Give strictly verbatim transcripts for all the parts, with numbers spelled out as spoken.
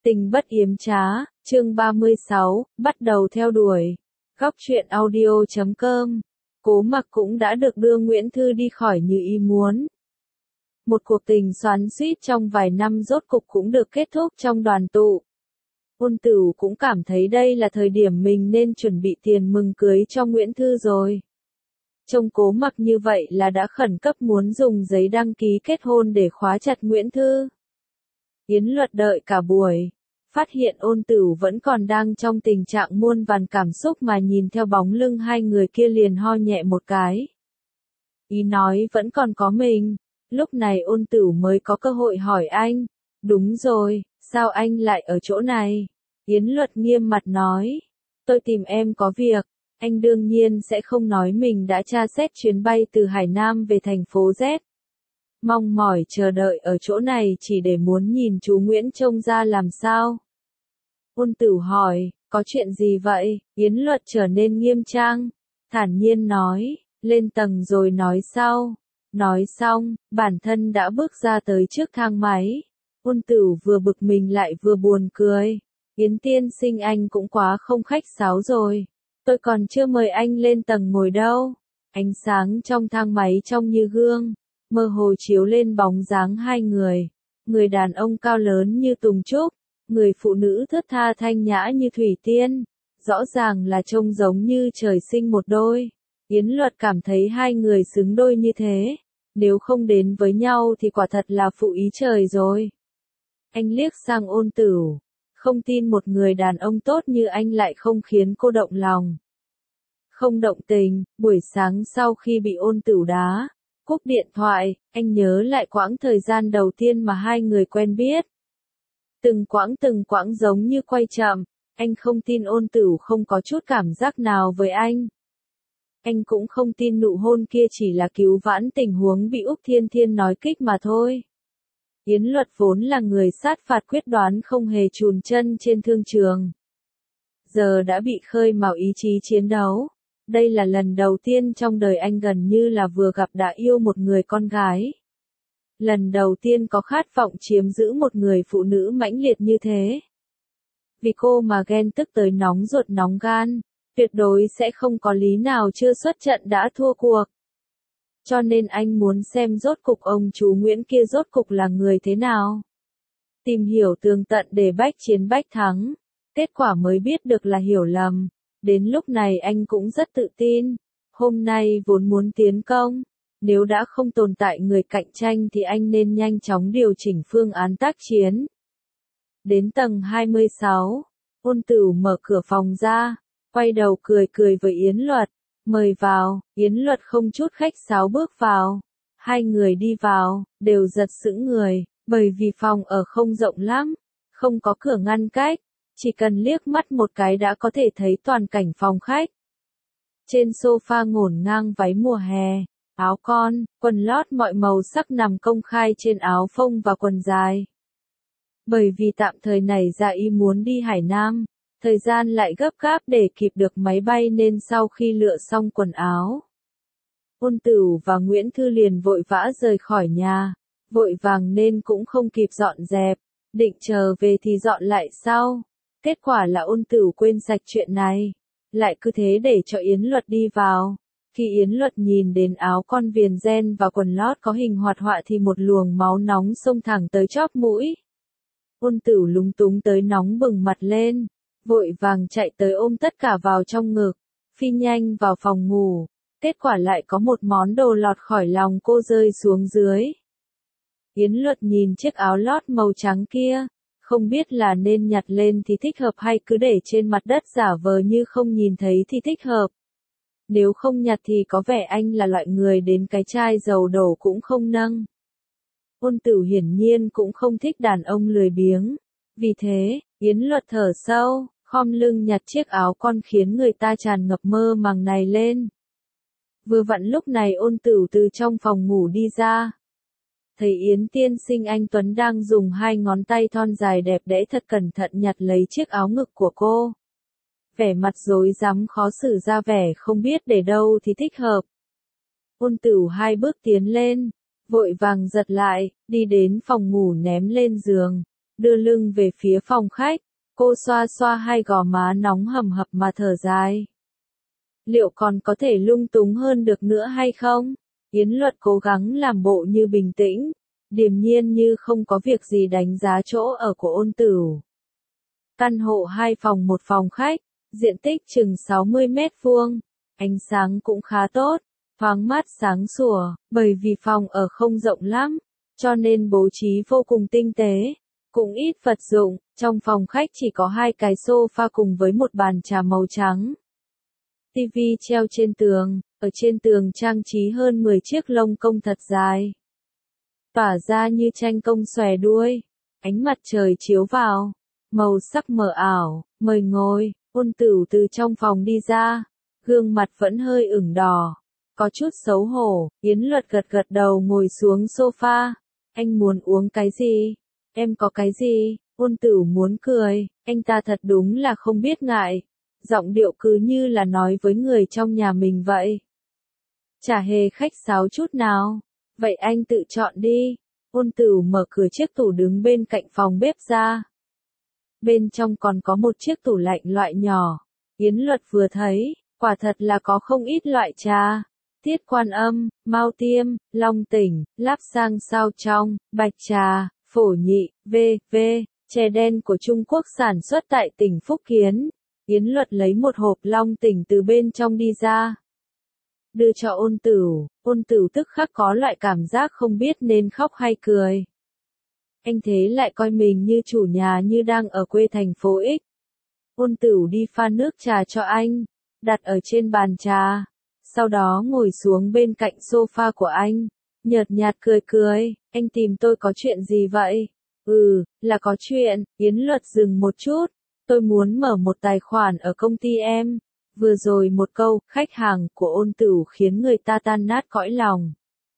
Tình bất yếm trá, chương ba mươi sáu, bắt đầu theo đuổi. Góc truyện audio chấm com. Cố Mặc cũng đã được đưa Nguyễn Thư đi khỏi như ý muốn. Một cuộc tình xoắn xuýt trong vài năm rốt cục cũng được kết thúc trong đoàn tụ. Ôn Tửu cũng cảm thấy đây là thời điểm mình nên chuẩn bị tiền mừng cưới cho Nguyễn Thư rồi. Trông Cố Mặc như vậy là đã khẩn cấp muốn dùng giấy đăng ký kết hôn để khóa chặt Nguyễn Thư. Yến Luật đợi cả buổi, phát hiện Ôn Tửu vẫn còn đang trong tình trạng muôn vàn cảm xúc mà nhìn theo bóng lưng hai người kia liền ho nhẹ một cái. Ý nói vẫn còn có mình, lúc này Ôn Tửu mới có cơ hội hỏi anh, đúng rồi, sao anh lại ở chỗ này? Yến Luật nghiêm mặt nói, tôi tìm em có việc, anh đương nhiên sẽ không nói mình đã tra xét chuyến bay từ Hải Nam về thành phố Z. Mong mỏi chờ đợi ở chỗ này chỉ để muốn nhìn chú Nguyễn trông ra làm sao. Ôn Tửu hỏi, có chuyện gì vậy? Yến Luật trở nên nghiêm trang, thản nhiên nói, lên tầng rồi nói sau. Nói xong, bản thân đã bước ra tới trước thang máy. Ôn Tửu vừa bực mình lại vừa buồn cười. Yến tiên sinh anh cũng quá không khách sáo rồi. Tôi còn chưa mời anh lên tầng ngồi đâu. Ánh sáng trong thang máy trong như gương, mơ hồ chiếu lên bóng dáng hai người. Người đàn ông cao lớn như tùng trúc, người phụ nữ thướt tha thanh nhã như thủy tiên. Rõ ràng là trông giống như trời sinh một đôi. Yến Luật cảm thấy hai người xứng đôi như thế. Nếu không đến với nhau thì quả thật là phụ ý trời rồi. Anh liếc sang Ôn Tửu. Không tin một người đàn ông tốt như anh lại không khiến cô động lòng. Không động tình, buổi sáng sau khi bị Ôn Tửu đá, cúp điện thoại, anh nhớ lại quãng thời gian đầu tiên mà hai người quen biết. Từng quãng từng quãng giống như quay chậm, anh không tin Ôn Tửu không có chút cảm giác nào với anh. Anh cũng không tin nụ hôn kia chỉ là cứu vãn tình huống bị Úc Thiên Thiên nói kích mà thôi. Yến Luật vốn là người sát phạt quyết đoán không hề chùn chân trên thương trường. Giờ đã bị khơi mào ý chí chiến đấu. Đây là lần đầu tiên trong đời anh gần như là vừa gặp đã yêu một người con gái. Lần đầu tiên có khát vọng chiếm giữ một người phụ nữ mãnh liệt như thế. Vì cô mà ghen tức tới nóng ruột nóng gan, tuyệt đối sẽ không có lý nào chưa xuất trận đã thua cuộc. Cho nên anh muốn xem rốt cục ông chú Nguyễn kia rốt cục là người thế nào. Tìm hiểu tường tận để bách chiến bách thắng. Kết quả mới biết được là hiểu lầm. Đến lúc này anh cũng rất tự tin. Hôm nay vốn muốn tiến công. Nếu đã không tồn tại người cạnh tranh thì anh nên nhanh chóng điều chỉnh phương án tác chiến. Đến tầng hai mươi sáu, Ôn Tửu mở cửa phòng ra, quay đầu cười cười với Yến Luật. Mời vào, Yến Luật không chút khách sáo bước vào. Hai người đi vào, đều giật sững người, bởi vì phòng ở không rộng lắm, không có cửa ngăn cách, chỉ cần liếc mắt một cái đã có thể thấy toàn cảnh phòng khách. Trên sofa ngổn ngang váy mùa hè, áo con, quần lót mọi màu sắc nằm công khai trên áo phông và quần dài. Bởi vì tạm thời này Dạ Y muốn đi Hải Nam. Thời gian lại gấp gáp để kịp được máy bay nên sau khi lựa xong quần áo, Ôn Tửu và Nguyễn Thư liền vội vã rời khỏi nhà, vội vàng nên cũng không kịp dọn dẹp, định chờ về thì dọn lại sau. Kết quả là Ôn Tửu quên sạch chuyện này, lại cứ thế để cho Yến Luật đi vào. Khi Yến Luật nhìn đến áo con viền ren và quần lót có hình hoạt họa thì một luồng máu nóng xông thẳng tới chóp mũi. Ôn Tửu lúng túng tới nóng bừng mặt lên. Vội vàng chạy tới ôm tất cả vào trong ngực, phi nhanh vào phòng ngủ, kết quả lại có một món đồ lọt khỏi lòng cô rơi xuống dưới. Yến Luật nhìn chiếc áo lót màu trắng kia, không biết là nên nhặt lên thì thích hợp hay cứ để trên mặt đất giả vờ như không nhìn thấy thì thích hợp. Nếu không nhặt thì có vẻ anh là loại người đến cái chai dầu đổ cũng không nâng. Ôn Tửu hiển nhiên cũng không thích đàn ông lười biếng, vì thế, Yến Luật thở sâu, khom lưng nhặt chiếc áo con khiến người ta tràn ngập mơ màng này lên. Vừa vặn lúc này Ôn Tửu từ trong phòng ngủ đi ra. Thấy Yến tiên sinh anh Tuấn đang dùng hai ngón tay thon dài đẹp đẽ thật cẩn thận nhặt lấy chiếc áo ngực của cô. Vẻ mặt rối rắm khó xử ra vẻ không biết để đâu thì thích hợp. Ôn Tửu hai bước tiến lên, vội vàng giật lại, đi đến phòng ngủ ném lên giường. đưa lưng về phía phòng khách, cô xoa xoa hai gò má nóng hầm hập mà thở dài. Liệu còn có thể lung túng hơn được nữa hay không? Yến Luật cố gắng làm bộ như bình tĩnh, điềm nhiên như không có việc gì đánh giá chỗ ở của Ôn Tửu. Căn hộ hai phòng một phòng khách, diện tích chừng sáu mươi mét vuông, ánh sáng cũng khá tốt, thoáng mát sáng sủa, bởi vì phòng ở không rộng lắm, cho nên bố trí vô cùng tinh tế, cũng ít vật dụng, trong phòng khách chỉ có hai cái sofa cùng với một bàn trà màu trắng. Tivi treo trên tường, ở trên tường trang trí hơn mười chiếc lông công thật dài, tỏa ra như tranh công xòe đuôi, ánh mặt trời chiếu vào, màu sắc mờ ảo, mời ngồi. Ôn Tửu từ trong phòng đi ra, gương mặt vẫn hơi ửng đỏ, có chút xấu hổ. Yến Luật gật gật đầu ngồi xuống sofa. Anh muốn uống cái gì? Em có cái gì? Ôn Tửu muốn cười, anh ta thật đúng là không biết ngại, giọng điệu cứ như là nói với người trong nhà mình vậy. Chả hề khách sáo chút nào. Vậy anh tự chọn đi. Ôn Tửu mở cửa chiếc tủ đứng bên cạnh phòng bếp ra. Bên trong còn có một chiếc tủ lạnh loại nhỏ. Yến Luật vừa thấy, quả thật là có không ít loại trà. Tiết Quan Âm, Mao Tiêm, Long Tỉnh, Láp Sang Sao Trong, Bạch Trà, Phổ Nhị, vê vê, chè đen của Trung Quốc sản xuất tại tỉnh Phúc Kiến. Yến Luật lấy một hộp Long Tỉnh từ bên trong đi ra. Đưa cho Ôn Tửu, Ôn Tửu tức khắc có loại cảm giác không biết nên khóc hay cười. Anh thế lại coi mình như chủ nhà như đang ở quê thành phố X. Ôn Tửu đi pha nước trà cho anh, đặt ở trên bàn trà, sau đó ngồi xuống bên cạnh sofa của anh, nhợt nhạt cười cười, anh tìm tôi có chuyện gì vậy? Ừ, là có chuyện. Yến Luật dừng một chút, tôi muốn mở một tài khoản ở công ty em. Vừa rồi một câu, khách hàng của Ôn Tửu khiến người ta tan nát cõi lòng.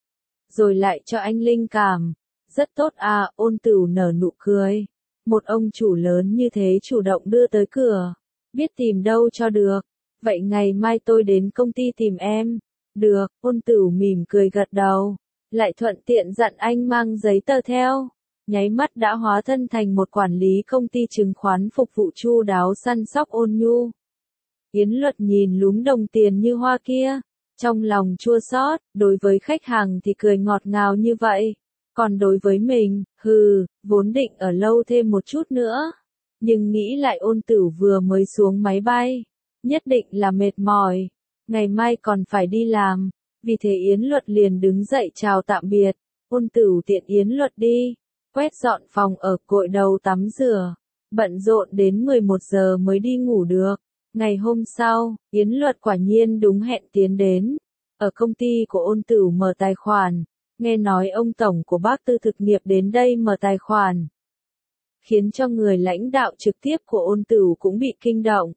Rồi lại cho anh linh cảm. Rất tốt à, Ôn Tửu nở nụ cười. Một ông chủ lớn như thế chủ động đưa tới cửa. Biết tìm đâu cho được. Vậy ngày mai tôi đến công ty tìm em. Được, Ôn Tửu mỉm cười gật đầu. Lại thuận tiện dặn anh mang giấy tờ theo. Nháy mắt đã hóa thân thành một quản lý công ty chứng khoán phục vụ chu đáo săn sóc ôn nhu. Yến Luật nhìn lúm đồng tiền như hoa kia. Trong lòng chua xót, đối với khách hàng thì cười ngọt ngào như vậy. Còn đối với mình, hừ, vốn định ở lâu thêm một chút nữa. Nhưng nghĩ lại Ôn Tửu vừa mới xuống máy bay. Nhất định là mệt mỏi. Ngày mai còn phải đi làm. Vì thế Yến Luật liền đứng dậy chào tạm biệt. Ôn Tửu tiện Yến Luật đi. Quét dọn phòng ở, gội đầu tắm rửa. Bận rộn đến mười một giờ mới đi ngủ được. Ngày hôm sau, Yến Luật quả nhiên đúng hẹn tiến đến. Ở công ty của Ôn Tửu mở tài khoản. Nghe nói ông tổng của Bác Tư Thực Nghiệp đến đây mở tài khoản. Khiến cho người lãnh đạo trực tiếp của Ôn Tửu cũng bị kinh động.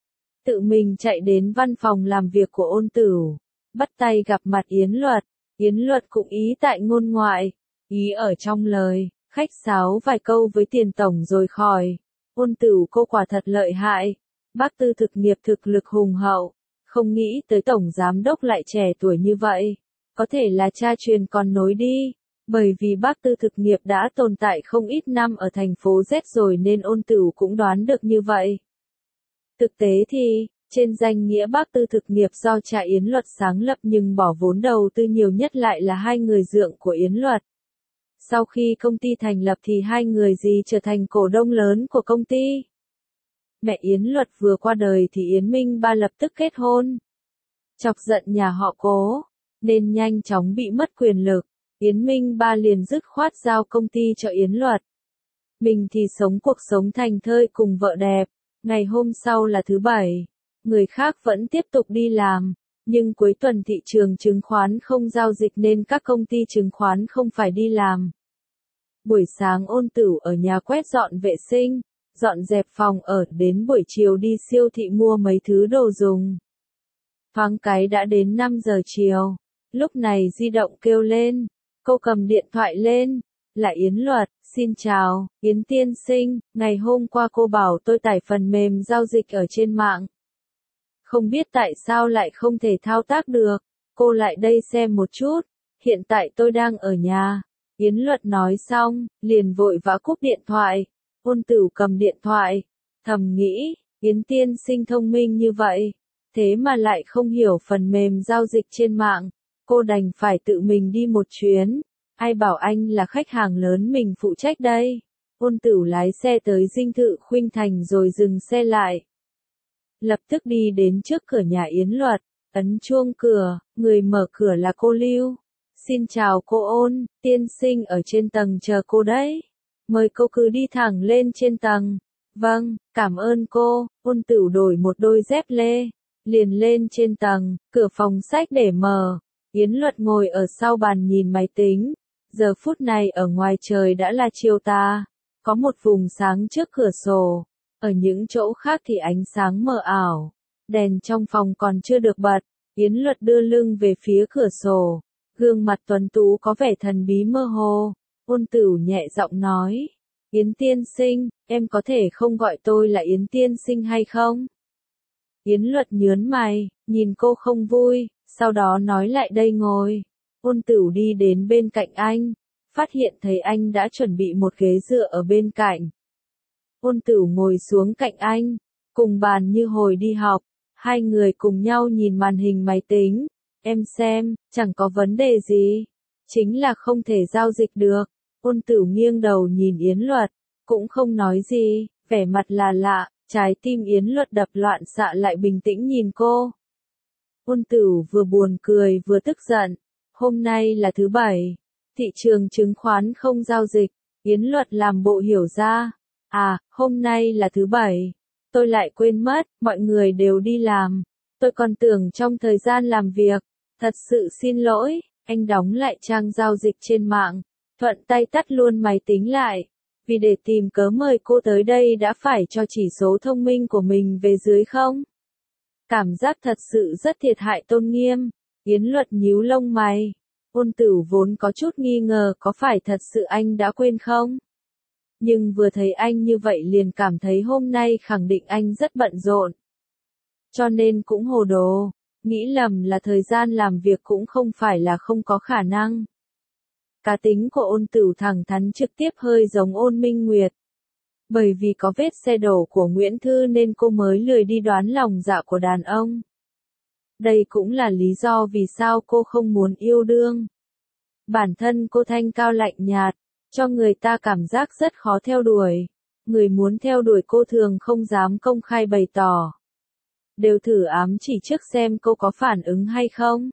Tự mình chạy đến văn phòng làm việc của Ôn Tửu. Bắt tay gặp mặt Yến Luật. Yến Luật cũng ý tại ngôn ngoại. Ý ở trong lời, khách sáo vài câu với tiền tổng rồi khỏi. Ôn Tửu cô quả thật lợi hại. Bác Tư Thực Nghiệp thực lực hùng hậu. Không nghĩ tới tổng giám đốc lại trẻ tuổi như vậy. Có thể là cha truyền còn nối đi. Bởi vì Bác Tư Thực Nghiệp đã tồn tại không ít năm ở thành phố Z rồi nên Ôn Tửu cũng đoán được như vậy. Thực tế thì, trên danh nghĩa Bác Tư Thực Nghiệp do cha Yến Luật sáng lập nhưng bỏ vốn đầu tư nhiều nhất lại là hai người dượng của Yến Luật. Sau khi công ty thành lập thì hai người gì trở thành cổ đông lớn của công ty. Mẹ Yến Luật vừa qua đời thì Yến Minh Ba lập tức kết hôn. Chọc giận nhà họ Cố, nên nhanh chóng bị mất quyền lực. Yến Minh Ba liền dứt khoát giao công ty cho Yến Luật. Mình thì sống cuộc sống thành thơi cùng vợ đẹp. Ngày hôm sau là thứ bảy. Người khác vẫn tiếp tục đi làm. Nhưng cuối tuần thị trường chứng khoán không giao dịch nên các công ty chứng khoán không phải đi làm. Buổi sáng Ôn Tửu ở nhà quét dọn vệ sinh, dọn dẹp phòng ở, đến buổi chiều đi siêu thị mua mấy thứ đồ dùng. Thoáng cái đã đến năm giờ chiều. Lúc này di động kêu lên. Cô cầm điện thoại lên. Là Yến Luật. Xin chào, Yến tiên sinh. Ngày hôm qua cô bảo tôi tải phần mềm giao dịch ở trên mạng. Không biết tại sao lại không thể thao tác được. Cô lại đây xem một chút. Hiện tại tôi đang ở nhà. Yến Luật nói xong, liền vội vã cúp điện thoại. Ôn Tửu cầm điện thoại, thầm nghĩ, Yến tiên sinh thông minh như vậy, thế mà lại không hiểu phần mềm giao dịch trên mạng, cô đành phải tự mình đi một chuyến, ai bảo anh là khách hàng lớn mình phụ trách đây. Ôn Tửu lái xe tới dinh thự Khuynh Thành rồi dừng xe lại. Lập tức đi đến trước cửa nhà Yến Luật, ấn chuông cửa, người mở cửa là cô Lưu. Xin chào cô Ôn, tiên sinh ở trên tầng chờ cô đấy. Mời cô cứ đi thẳng lên trên tầng. Vâng, cảm ơn cô. Ôn Tửu đổi một đôi dép lê, liền lên trên tầng, cửa phòng sách để mở. Yến Luật ngồi ở sau bàn nhìn máy tính. Giờ phút này ở ngoài trời đã là chiều tà, có một vùng sáng trước cửa sổ, ở những chỗ khác thì ánh sáng mờ ảo, đèn trong phòng còn chưa được bật. Yến Luật đưa lưng về phía cửa sổ, gương mặt tuấn tú có vẻ thần bí mơ hồ. Ôn Tửu nhẹ giọng nói, Yến tiên sinh, em có thể không gọi tôi là Yến tiên sinh hay không? Yến Luật nhớn mày, nhìn cô không vui, sau đó nói lại đây ngồi. Ôn Tửu đi đến bên cạnh anh, phát hiện thấy anh đã chuẩn bị một ghế dựa ở bên cạnh. Ôn Tửu ngồi xuống cạnh anh, cùng bàn như hồi đi học, hai người cùng nhau nhìn màn hình máy tính. Em xem, chẳng có vấn đề gì, chính là không thể giao dịch được. Ôn Tửu nghiêng đầu nhìn Yến Luật, cũng không nói gì, vẻ mặt là lạ, trái tim Yến Luật đập loạn xạ lại bình tĩnh nhìn cô. Ôn Tửu vừa buồn cười vừa tức giận, hôm nay là thứ bảy, thị trường chứng khoán không giao dịch. Yến Luật làm bộ hiểu ra, à, hôm nay là thứ bảy, tôi lại quên mất, mọi người đều đi làm, tôi còn tưởng trong thời gian làm việc, thật sự xin lỗi. Anh đóng lại trang giao dịch trên mạng, thuận tay tắt luôn máy tính lại, vì để tìm cớ mời cô tới đây đã phải cho chỉ số thông minh của mình về dưới không. Cảm giác thật sự rất thiệt hại tôn nghiêm. Yến Luật nhíu lông mày. Ôn Tửu vốn có chút nghi ngờ có phải thật sự anh đã quên không? Nhưng vừa thấy anh như vậy liền cảm thấy hôm nay khẳng định anh rất bận rộn. Cho nên cũng hồ đồ, nghĩ lầm là thời gian làm việc cũng không phải là không có khả năng. Cá tính của Ôn Tửu thẳng thắn trực tiếp hơi giống Ôn Minh Nguyệt. Bởi vì có vết xe đổ của Nguyễn Thư nên cô mới lười đi đoán lòng dạ của đàn ông. Đây cũng là lý do vì sao cô không muốn yêu đương. Bản thân cô thanh cao lạnh nhạt, cho người ta cảm giác rất khó theo đuổi. Người muốn theo đuổi cô thường không dám công khai bày tỏ. Đều thử ám chỉ trước xem cô có phản ứng hay không.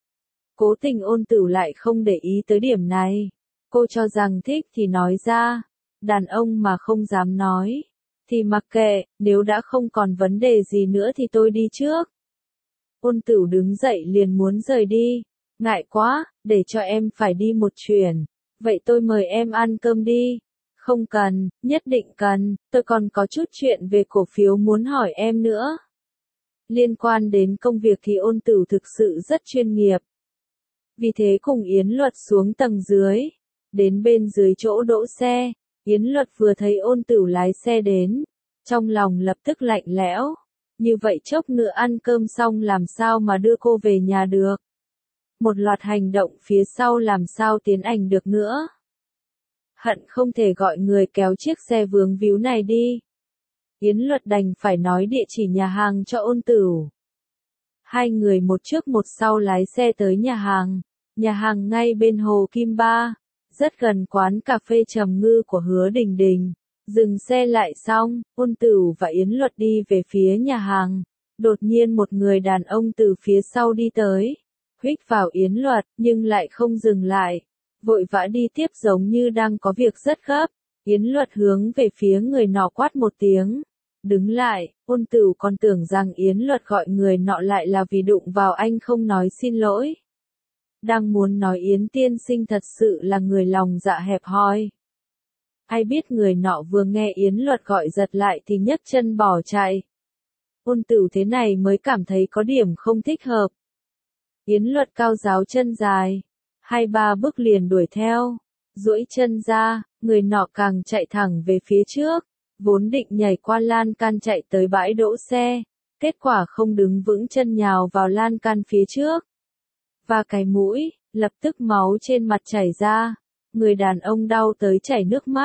Cố tình Ôn Tửu lại không để ý tới điểm này. Cô cho rằng thích thì nói ra. Đàn ông mà không dám nói, thì mặc kệ, nếu đã không còn vấn đề gì nữa thì tôi đi trước. Ôn Tửu đứng dậy liền muốn rời đi. Ngại quá, để cho em phải đi một chuyến. Vậy tôi mời em ăn cơm đi. Không cần, nhất định cần, tôi còn có chút chuyện về cổ phiếu muốn hỏi em nữa. Liên quan đến công việc thì Ôn Tửu thực sự rất chuyên nghiệp. Vì thế cùng Yến Luật xuống tầng dưới, đến bên dưới chỗ đỗ xe. Yến Luật vừa thấy Ôn Tửu lái xe đến, trong lòng lập tức lạnh lẽo, như vậy chốc nữa ăn cơm xong làm sao mà đưa cô về nhà được. Một loạt hành động phía sau làm sao tiến ảnh được nữa. Hận không thể gọi người kéo chiếc xe vướng víu này đi. Yến Luật đành phải nói địa chỉ nhà hàng cho Ôn Tửu. Hai người một trước một sau lái xe tới nhà hàng, nhà hàng ngay bên Hồ Kim Ba. Rất gần quán cà phê Trầm Ngư của Hứa Đình Đình. Dừng xe lại xong, Ôn Tửu và Yến Luật đi về phía nhà hàng. Đột nhiên một người đàn ông từ phía sau đi tới, huých vào Yến Luật, nhưng lại không dừng lại. Vội vã đi tiếp giống như đang có việc rất gấp. Yến Luật hướng về phía người nọ quát một tiếng. Đứng lại, Ôn Tửu còn tưởng rằng Yến Luật gọi người nọ lại là vì đụng vào anh không nói xin lỗi. Đang muốn nói Yến tiên sinh thật sự là người lòng dạ hẹp hòi. Ai biết người nọ vừa nghe Yến Luật gọi giật lại thì nhấc chân bỏ chạy. Ôn Tửu thế này mới cảm thấy có điểm không thích hợp. Yến Luật cao giáo chân dài, hai ba bước liền đuổi theo, duỗi chân ra, người nọ càng chạy thẳng về phía trước, vốn định nhảy qua lan can chạy tới bãi đỗ xe, kết quả không đứng vững chân nhào vào lan can phía trước. Và cái mũi, lập tức máu trên mặt chảy ra, người đàn ông đau tới chảy nước mắt,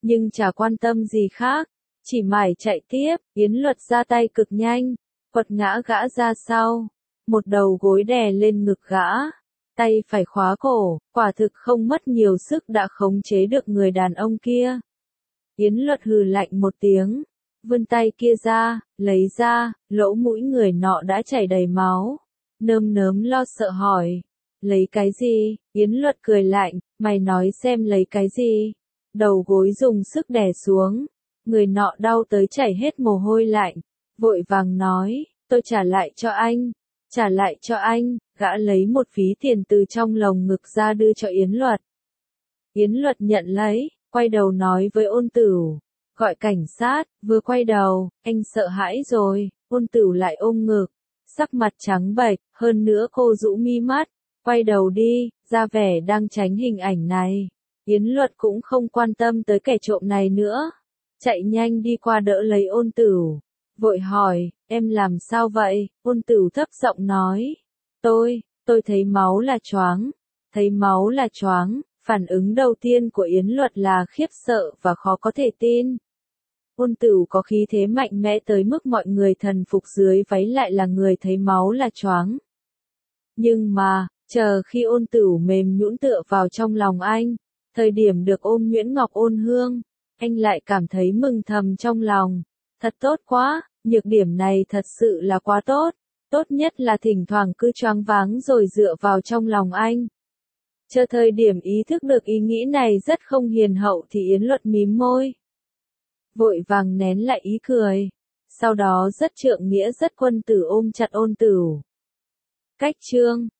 nhưng chả quan tâm gì khác, chỉ mải chạy tiếp. Yến Luật ra tay cực nhanh, quật ngã gã ra sau, một đầu gối đè lên ngực gã, tay phải khóa cổ, quả thực không mất nhiều sức đã khống chế được người đàn ông kia. Yến Luật hừ lạnh một tiếng, vươn tay kia ra, lấy ra, lỗ mũi người nọ đã chảy đầy máu, nơm nớm lo sợ hỏi, lấy cái gì? Yến Luật cười lạnh, mày nói xem lấy cái gì? Đầu gối dùng sức đè xuống, người nọ đau tới chảy hết mồ hôi lạnh, vội vàng nói, tôi trả lại cho anh, trả lại cho anh. Gã lấy một phí tiền từ trong lồng ngực ra đưa cho Yến Luật. Yến Luật nhận lấy, quay đầu nói với Ôn Tửu, gọi cảnh sát. Vừa quay đầu, anh sợ hãi rồi. Ôn Tửu lại ôm ngực, sắc mặt trắng bệch, hơn nữa cô rũ mi mắt, quay đầu đi, ra vẻ đang tránh hình ảnh này. Yến Luật cũng không quan tâm tới kẻ trộm này nữa, chạy nhanh đi qua đỡ lấy Ôn Tửu, vội hỏi, em làm sao vậy? Ôn Tửu thấp giọng nói, tôi, tôi thấy máu là choáng, thấy máu là choáng. Phản ứng đầu tiên của Yến Luật là khiếp sợ và khó có thể tin. Ôn Tửu có khí thế mạnh mẽ tới mức mọi người thần phục dưới váy lại là người thấy máu là choáng. Nhưng mà, chờ khi Ôn Tửu mềm nhũn tựa vào trong lòng anh, thời điểm được ôm Nguyễn Ngọc Ôn Hương, anh lại cảm thấy mừng thầm trong lòng. Thật tốt quá, nhược điểm này thật sự là quá tốt. Tốt nhất là thỉnh thoảng cứ choáng váng rồi dựa vào trong lòng anh. Chờ thời điểm ý thức được ý nghĩ này rất không hiền hậu thì Yến Luật mím môi, vội vàng nén lại ý cười, sau đó rất trượng nghĩa rất quân tử ôm chặt Ôn Tửu. Cách chương